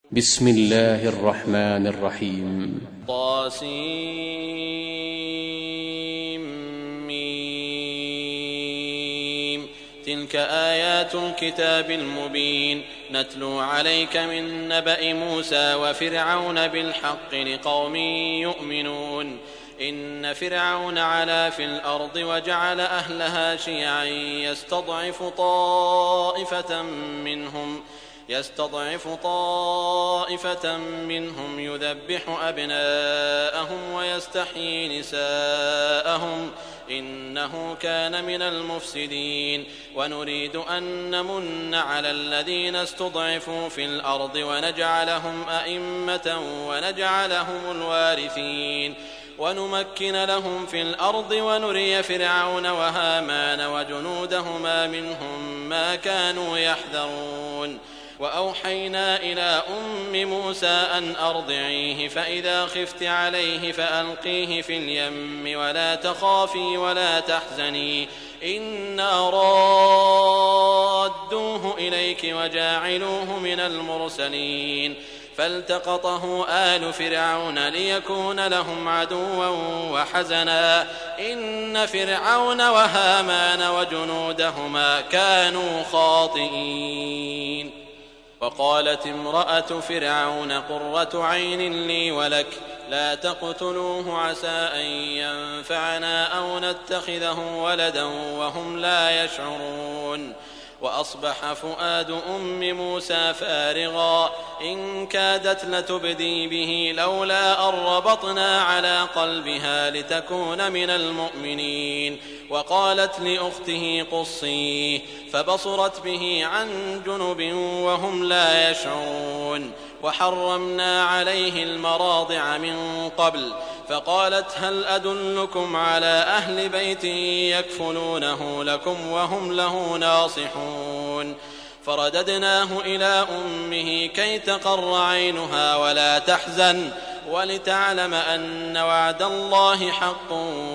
بسم الله الرحمن الرحيم. طاسيم. تلك آيات الكتاب المبين نتلو عليك من نبأ موسى وفرعون بالحق لقوم يؤمنون. إن فرعون علا في الأرض وجعل أهلها شيعا يستضعف طائفة منهم يذبح أبناءهم ويستحيي نساءهم إنه كان من المفسدين. ونريد أن نمن على الذين استضعفوا في الأرض ونجعلهم أئمة ونجعلهم الوارثين ونمكن لهم في الأرض ونري فرعون وهامان وجنودهما منهم ما كانوا يحذرون. وأوحينا إلى أم موسى أن أرضعيه فإذا خفت عليه فألقيه في اليم ولا تخافي ولا تحزني إنا رادوه إليك وجاعلوه من المرسلين. فالتقطه آل فرعون ليكون لهم عدوا وحزنا إن فرعون وهامان وجنودهما كانوا خاطئين. وقالت امرأة فرعون قرة عين لي ولك لا تقتلوه عسى أن ينفعنا أو نتخذه ولدا وهم لا يشعرون. وأصبح فؤاد أم موسى فارغا إن كادت لتبدي به لولا أن ربطنا على قلبها لتكون من المؤمنين. وقالت لأخته قصيه فبصرت به عن جنب وهم لا يشعرون. وحرمنا عليه المراضع من قبل فقالت هل أدلكم على أهل بيت يكفلونه لكم وهم له ناصحون. فرددناه إلى أمه كي تقر عينها ولا تحزن ولتعلم أن وعد الله حق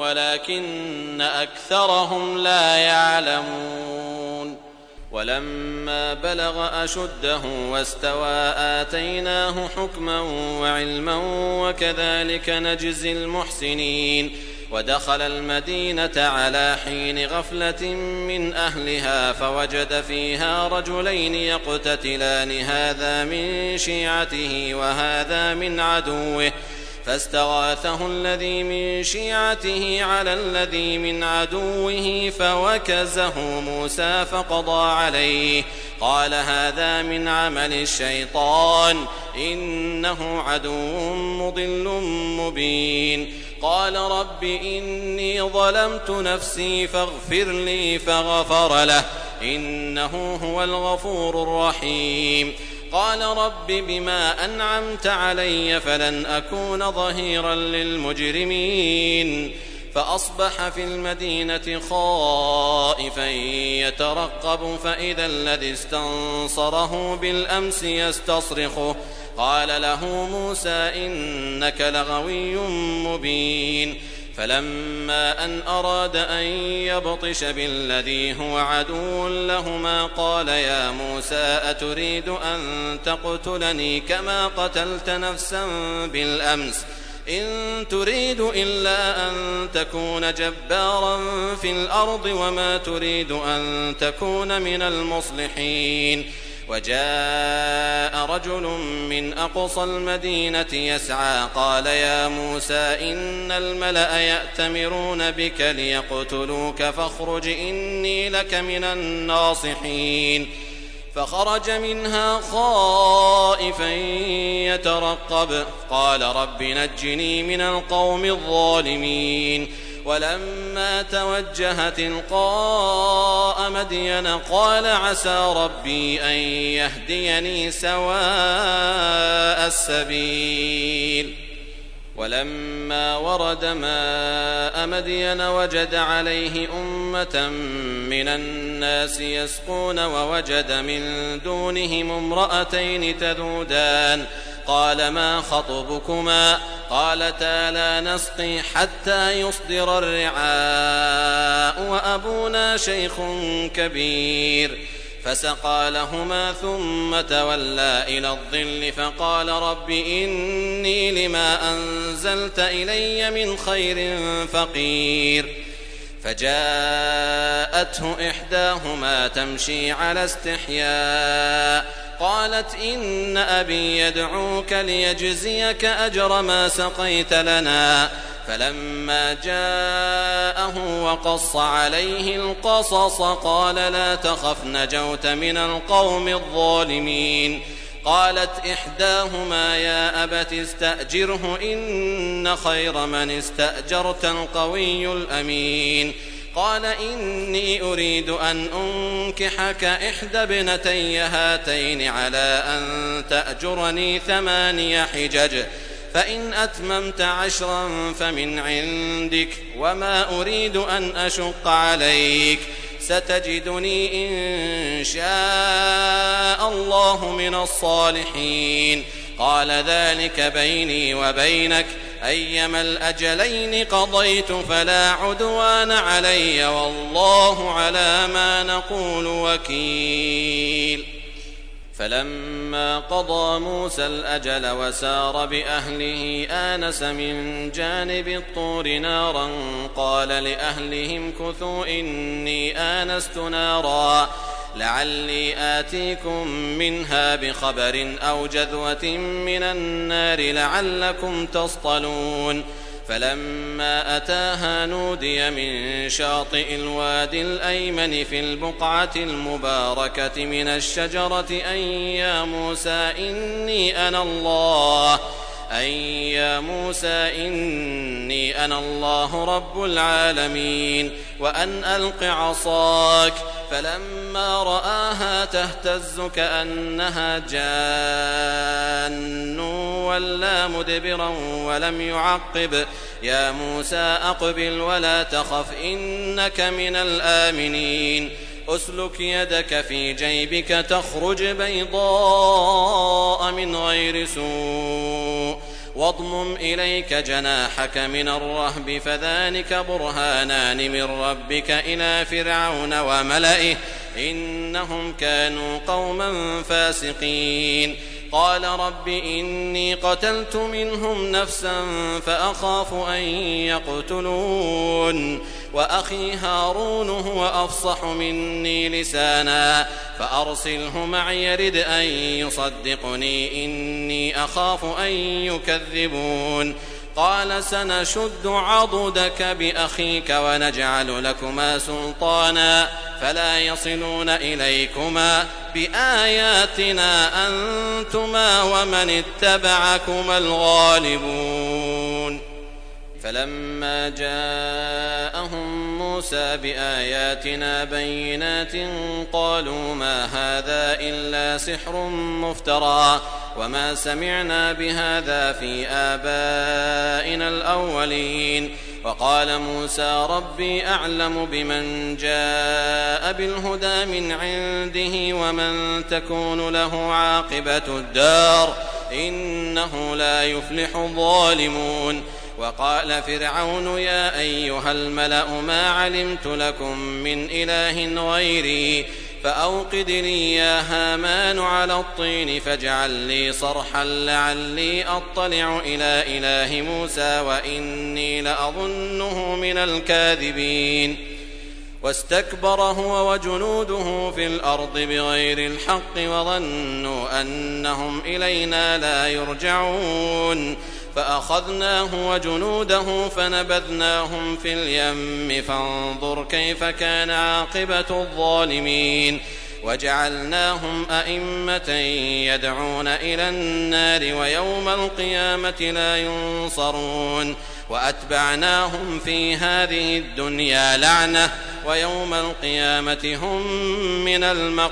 ولكن أكثرهم لا يعلمون. ولما بلغ أشده واستوى آتيناه حكما وعلما وكذلك نجزي المحسنين. ودخل المدينة على حين غفلة من أهلها فوجد فيها رجلين يقتتلان هذا من شيعته وهذا من عدوه فاستغاثه الذي من شيعته على الذي من عدوه فوكزه موسى فقضى عليه قال هذا من عمل الشيطان إنه عدو مضل مبين. قال رب إني ظلمت نفسي فاغفر لي فغفر له إنه هو الغفور الرحيم. قال رب بما أنعمت علي فلن أكون ظهيرا للمجرمين. فأصبح في المدينة خائفا يترقب فإذا الذي استنصره بالأمس يستصرخه قال له موسى إنك لغوي مبين. فلما أن أراد أن يبطش بالذي هو عدو لهما قال يا موسى أتريد أن تقتلني كما قتلت نفسا بالأمس إن تريد إلا أن تكون جبارا في الأرض وما تريد أن تكون من المصلحين. وجاء رجل من أقصى المدينة يسعى قال يا موسى إن الملأ يأتمرون بك ليقتلوك فاخرج إني لك من الناصحين. فخرج منها خائفا يترقب قال رب نجني من القوم الظالمين. ولما توجه تلقاء مدين قال عسى ربي أن يهديني سواء السبيل. ولما ورد ماء مدين وجد عليه أمة من الناس يسقون ووجد من دونهم امرأتين تذودان قال ما خطبكما قالتا لا نسقي حتى يصدر الرعاء وأبونا شيخ كبير. فسقى لهما ثم تولى إلى الظل فقال رب إني لما أنزلت إلي من خير فقير. فجاءته إحداهما تمشي على استحياء قالت إن أبي يدعوك ليجزيك أجر ما سقيت لنا. فلما جاءه وقص عليه القصص قال لا تخف نجوت من القوم الظالمين. قالت إحداهما يا أبت استأجره إن خير من استأجرت القوي الأمين. قال إني أريد أن أنكحك إحدى ابنتي هاتين على أن تأجرني 8 حجج فإن أتممت 10 فمن عندك وما أريد أن أشق عليك ستجدني إن شاء الله من الصالحين. قال ذلك بيني وبينك أيما الأجلين قضيت فلا عدوان علي والله على ما نقول وكيل. فلما قضى موسى الأجل وسار بأهله آنس من جانب الطور نارا قال لأهلهم كثوا إني آنست نارا لعلي آتيكم منها بخبر أو جذوة من النار لعلكم تصطلون. فلما أتاها نودي من شاطئ الوادي الأيمن في البقعة المباركة من الشجرة أن يا موسى إني أنا الله رب العالمين وأن ألق عصاك. فلما رآها تهتز كأنها جان ولا مدبرا ولم يعقب يا موسى أقبل ولا تخف إنك من الآمنين. أسلك يدك في جيبك تخرج بيضاء من غير سوء واضمم إليك جناحك من الرهب فذلك برهانان من ربك إلى فرعون وملئه إنهم كانوا قوما فاسقين. قال رب إني قتلت منهم نفسا فأخاف أن يقتلون وأخي هارون هو أفصح مني لسانا فأرسله معي يرد أن يصدقني إني أخاف أن يكذبون. قال سنشد عضدك بأخيك ونجعل لكما سلطانا فلا يصلون إليكما بآياتنا أنتما ومن اتبعكما الغالبون. فلما جاءهم موسى بآياتنا بينات قالوا ما هذا إلا سحر مفترى وما سمعنا بهذا في آبائنا الأولين. وقال موسى ربي أعلم بمن جاء بالهدى من عنده ومن تكون له عاقبة الدار إنه لا يفلح الظالمون. وقال فرعون يا أيها الملأ ما علمت لكم من إله غيري فأوقد لي يا هامان على الطين فاجعل لي صرحا لعلي أطلع إلى إله موسى وإني لأظنه من الكاذبين. واستكبر هو وجنوده في الأرض بغير الحق وظنوا أنهم إلينا لا يرجعون فأخذناه وجنوده فنبذناهم في اليم فانظر كيف كان عاقبة الظالمين. وجعلناهم أئمة يدعون إلى النار ويوم القيامة لا ينصرون وأتبعناهم في هذه الدنيا لعنة ويوم القيامة هم من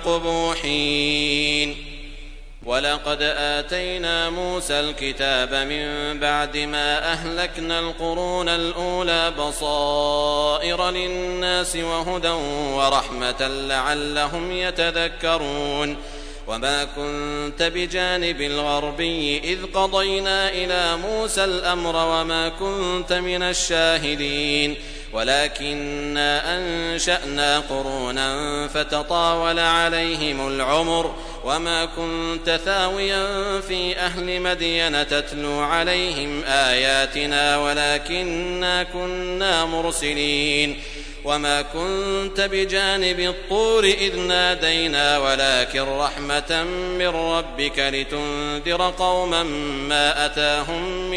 المقبوحين. ولقد آتينا موسى الكتاب من بعد ما أهلكنا القرون الأولى بصائر للناس وهدى ورحمة لعلهم يتذكرون. وما كنت بجانب الغربي إذ قضينا إلى موسى الأمر وما كنت من الشاهدين ولكننا أنشأنا قرونا فتطاول عليهم العمر وما كنت ثاويا في أهل مدين تتلو عليهم آياتنا ولكننا كنا مرسلين وما كنت بجانب الطور إذ نادينا ولكن رحمة من ربك لتنذر قوما ما أتاهم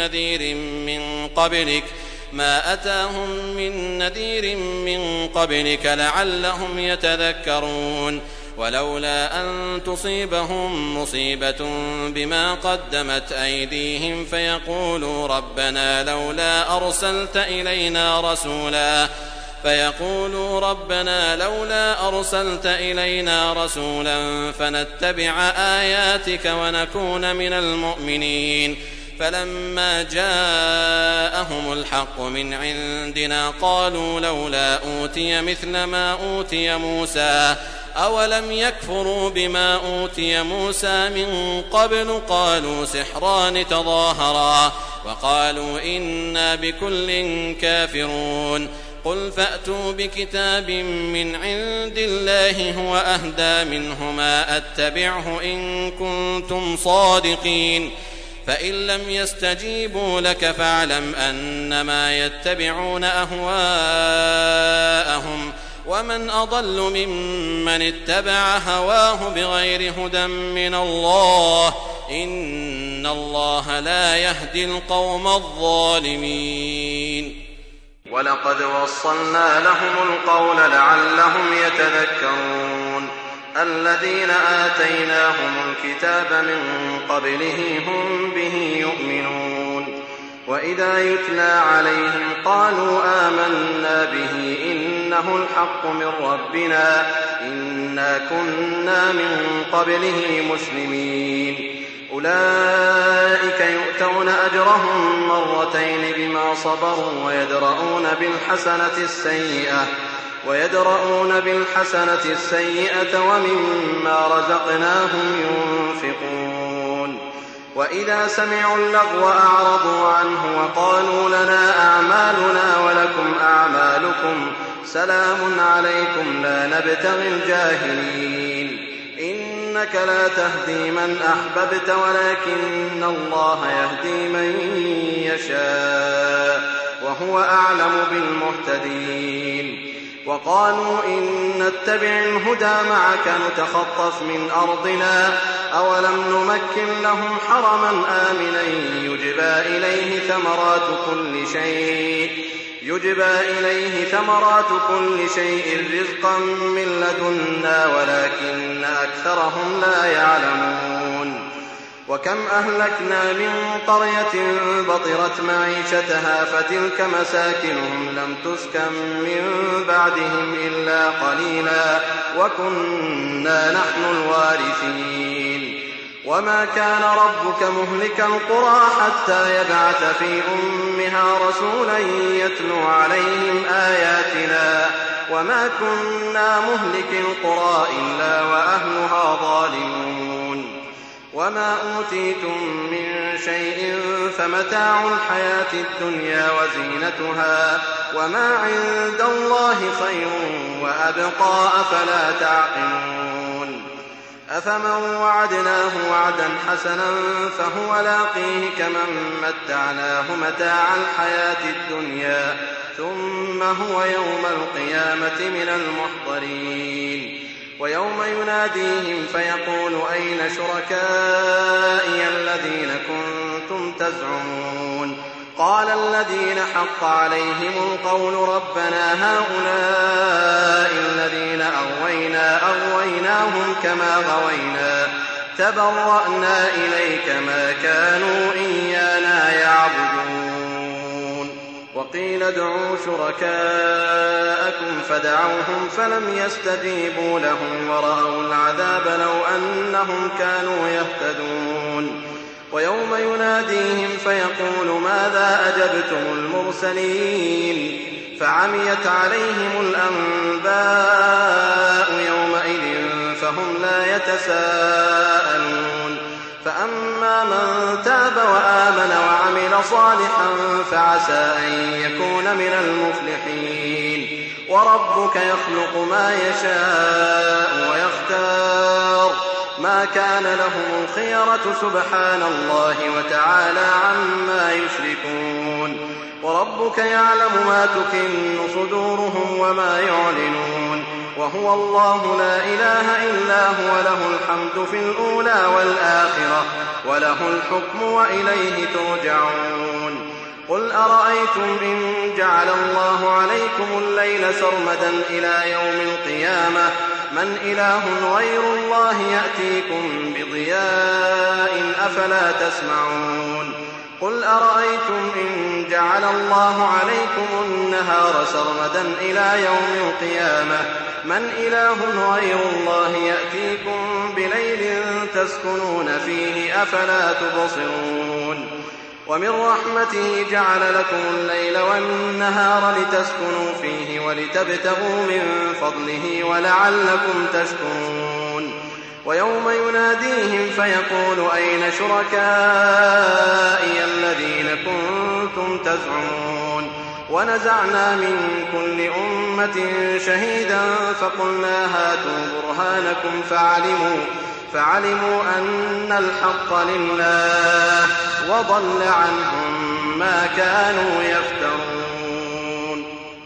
من نذير من قبلك لعلهم يتذكرون ولولا أن تصيبهم مصيبة بما قدمت أيديهم فيقولوا ربنا لولا أرسلت إلينا رسولا فنتبع آياتك ونكون من المؤمنين فلما جاءهم الحق من عندنا قالوا لولا أوتي مثل ما أوتي موسى أولم يكفروا بما أوتي موسى من قبل قالوا سحران تظاهرا وقالوا إنا بكل كافرون قل فأتوا بكتاب من عند الله هو أهدى منهما أتبعه إن كنتم صادقين فإن لم يستجيبوا لك فاعلم أنما يتبعون أهواءهم ومن أضل ممن اتبع هواه بغير هدى من الله إن الله لا يهدي القوم الظالمين ولقد وصلنا لهم القول لعلهم يتذكرون الذين آتيناهم الكتاب من قبله هم به يؤمنون وإذا يتلى عليهم قالوا آمنا به إنه الحق من ربنا إنا كنا من قبله مسلمين أولئك يؤتون أجرهم مرتين بما صبروا ويدرؤون بالحسنة السيئة ومما رزقناهم ينفقون وإذا سمعوا اللغو أعرضوا عنه وقالوا لنا أعمالنا ولكم أعمالكم سلام عليكم لا نبتغي الجاهلين إنك لا تهدي من أحببت ولكن الله يهدي من يشاء وهو أعلم بالمهتدين وقالوا إن نتبع الهدى معك نتخطف من أرضنا أولم نمكن لهم حرما آمنا يجبى إليه ثمرات كل شيء رزقا من لدنا ولكن أكثرهم لا يعلمون وكم أهلكنا من قرية بطرت معيشتها فتلك مساكنهم لم تسكن من بعدهم إلا قليلا وكنا نحن الوارثين وما كان ربك مهلك القرى حتى يبعث في أمها رسولا يتلو عليهم آياتنا وما كنا مهلك القرى إلا وأهلها ظالمون وما أوتيتم من شيء فمتاع الحياة الدنيا وزينتها وما عند الله خير وأبقى أفلا تعقلون أفمن وعدناه وعدا حسنا فهو لاقيه كمن متعناه متاع الحياة الدنيا ثم هو يوم القيامة من المحضرين ويوم يناديهم فيقول أين شركائي الذين كنتم تزعمون قال الذين حق عليهم القول ربنا هؤلاء الذين أغويناهم كما غوينا تبرأنا إليك ما كانوا إيانا يعبدون وقيل ادعوا شركاءكم فدعوهم فلم يستجيبوا لهم ورأوا العذاب لو أنهم كانوا يهتدون ويوم يناديهم فيقول ماذا أجبتم المرسلين فعميت عليهم الأنباء يومئذ فهم لا يتساءلون فأما من تاب وآمن وعمل صالحا فعسى أن يكون من المفلحين. وربك يخلق ما يشاء ويختار ما كان لهم الخيرة سبحان الله وتعالى عما يشركون. وربك يعلم ما تكن صدورهم وما يعلنون وهو الله لا إله إلا هو له الحمد في الأولى والآخرة وله الحكم وإليه ترجعون. قل أرأيتم إن جعل الله عليكم الليل سرمدا إلى يوم القيامة من إله غير الله يأتيكم بضياء أفلا تسمعون. قل أرأيتم إن جعل الله عليكم النهار سرمدا إلى يوم القيامة من إله غير الله يأتيكم بليل تسكنون فيه أفلا تبصرون. ومن رحمته جعل لكم الليل والنهار لتسكنوا فيه ولتبتغوا من فضله ولعلكم تشكرون. ويوم يناديهم فيقول أين شركائي الذين كنتم تزعمون. ونزعنا من كل أمة شهيدا فقلنا هاتوا برهانكم فعلموا أن الحق لله وضل عنهم ما كانوا يفترون.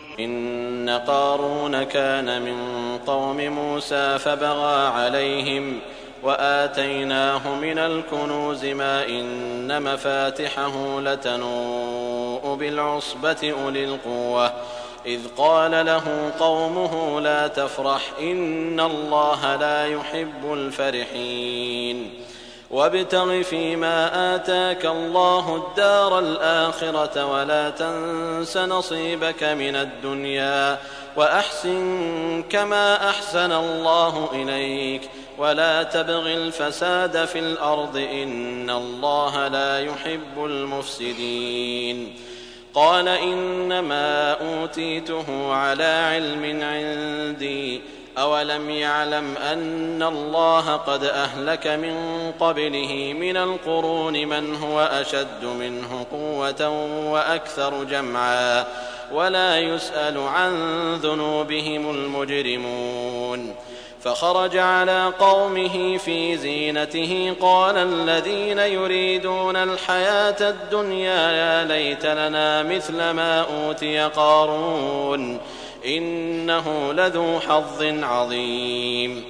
إن قارون كان من قوم موسى فبغى عليهم وآتيناه من الكنوز ما إن مفاتحه لتنوء بالعصبة أولي القوة إذ قال له قومه لا تفرح إن الله لا يحب الفرحين. وابتغ فيما آتاك الله الدار الآخرة ولا تنس نصيبك من الدنيا وأحسن كما أحسن الله إليك ولا تبغ الفساد في الأرض إن الله لا يحب المفسدين. قال إنما أوتيته على علم عندي أولم يعلم أن الله قد أهلك من قبله من القرون من هو أشد منه قوة وأكثر جمعا ولا يسأل عن ذنوبهم المجرمون. فخرج على قومه في زينته قال الذين يريدون الحياة الدنيا يا ليت لنا مثل ما أوتي قارون إنه لذو حظ عظيم.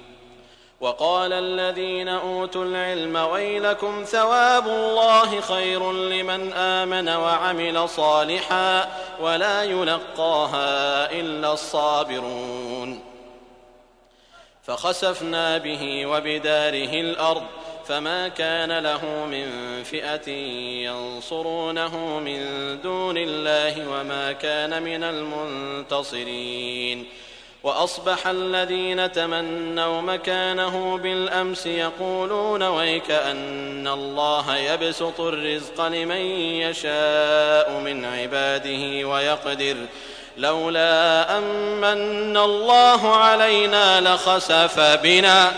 وقال الذين أوتوا العلم ويلكم ثواب الله خير لمن آمن وعمل صالحا ولا يلقاها إلا الصابرون. فخسفنا به وبداره الأرض فما كان له من فئة ينصرونه من دون الله وما كان من المنتصرين. وأصبح الذين تمنوا مكانه بالأمس يقولون ويك أن الله يبسط الرزق لمن يشاء من عباده ويقدر لولا أمن الله علينا لخسف بنا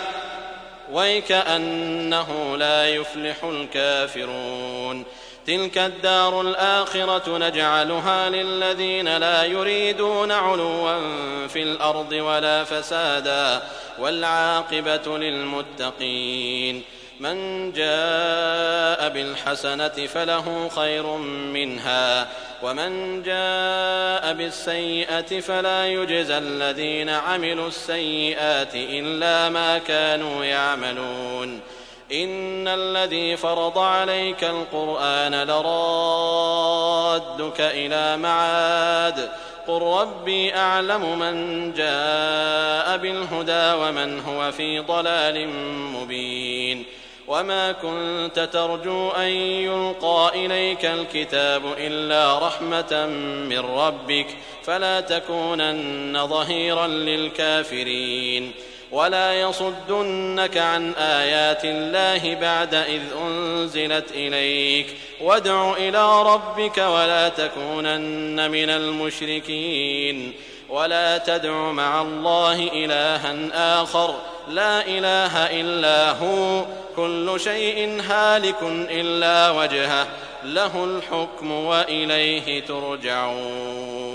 ويكأنه لا يفلح الكافرون. تلك الدار الآخرة نجعلها للذين لا يريدون علوا في الأرض ولا فسادا والعاقبة للمتقين. من جاء بالحسنة فله خير منها ومن جاء بالسيئة فلا يجزى الذين عملوا السيئات إلا ما كانوا يعملون. إن الذي فرض عليك القرآن لرادك إلى معاد قل ربي أعلم من جاء بالهدى ومن هو في ضلال مبين. وما كنت ترجو أن يلقى إليك الكتاب إلا رحمة من ربك فلا تكونن ظهيرا للكافرين. ولا يصدنك عن آيات الله بعد إذ أنزلت إليك وادع إلى ربك ولا تكونن من المشركين. ولا تدع مع الله إلها آخر لا إله إلا هو كل شيء هالك إلا وجهه له الحكم وإليه ترجعون.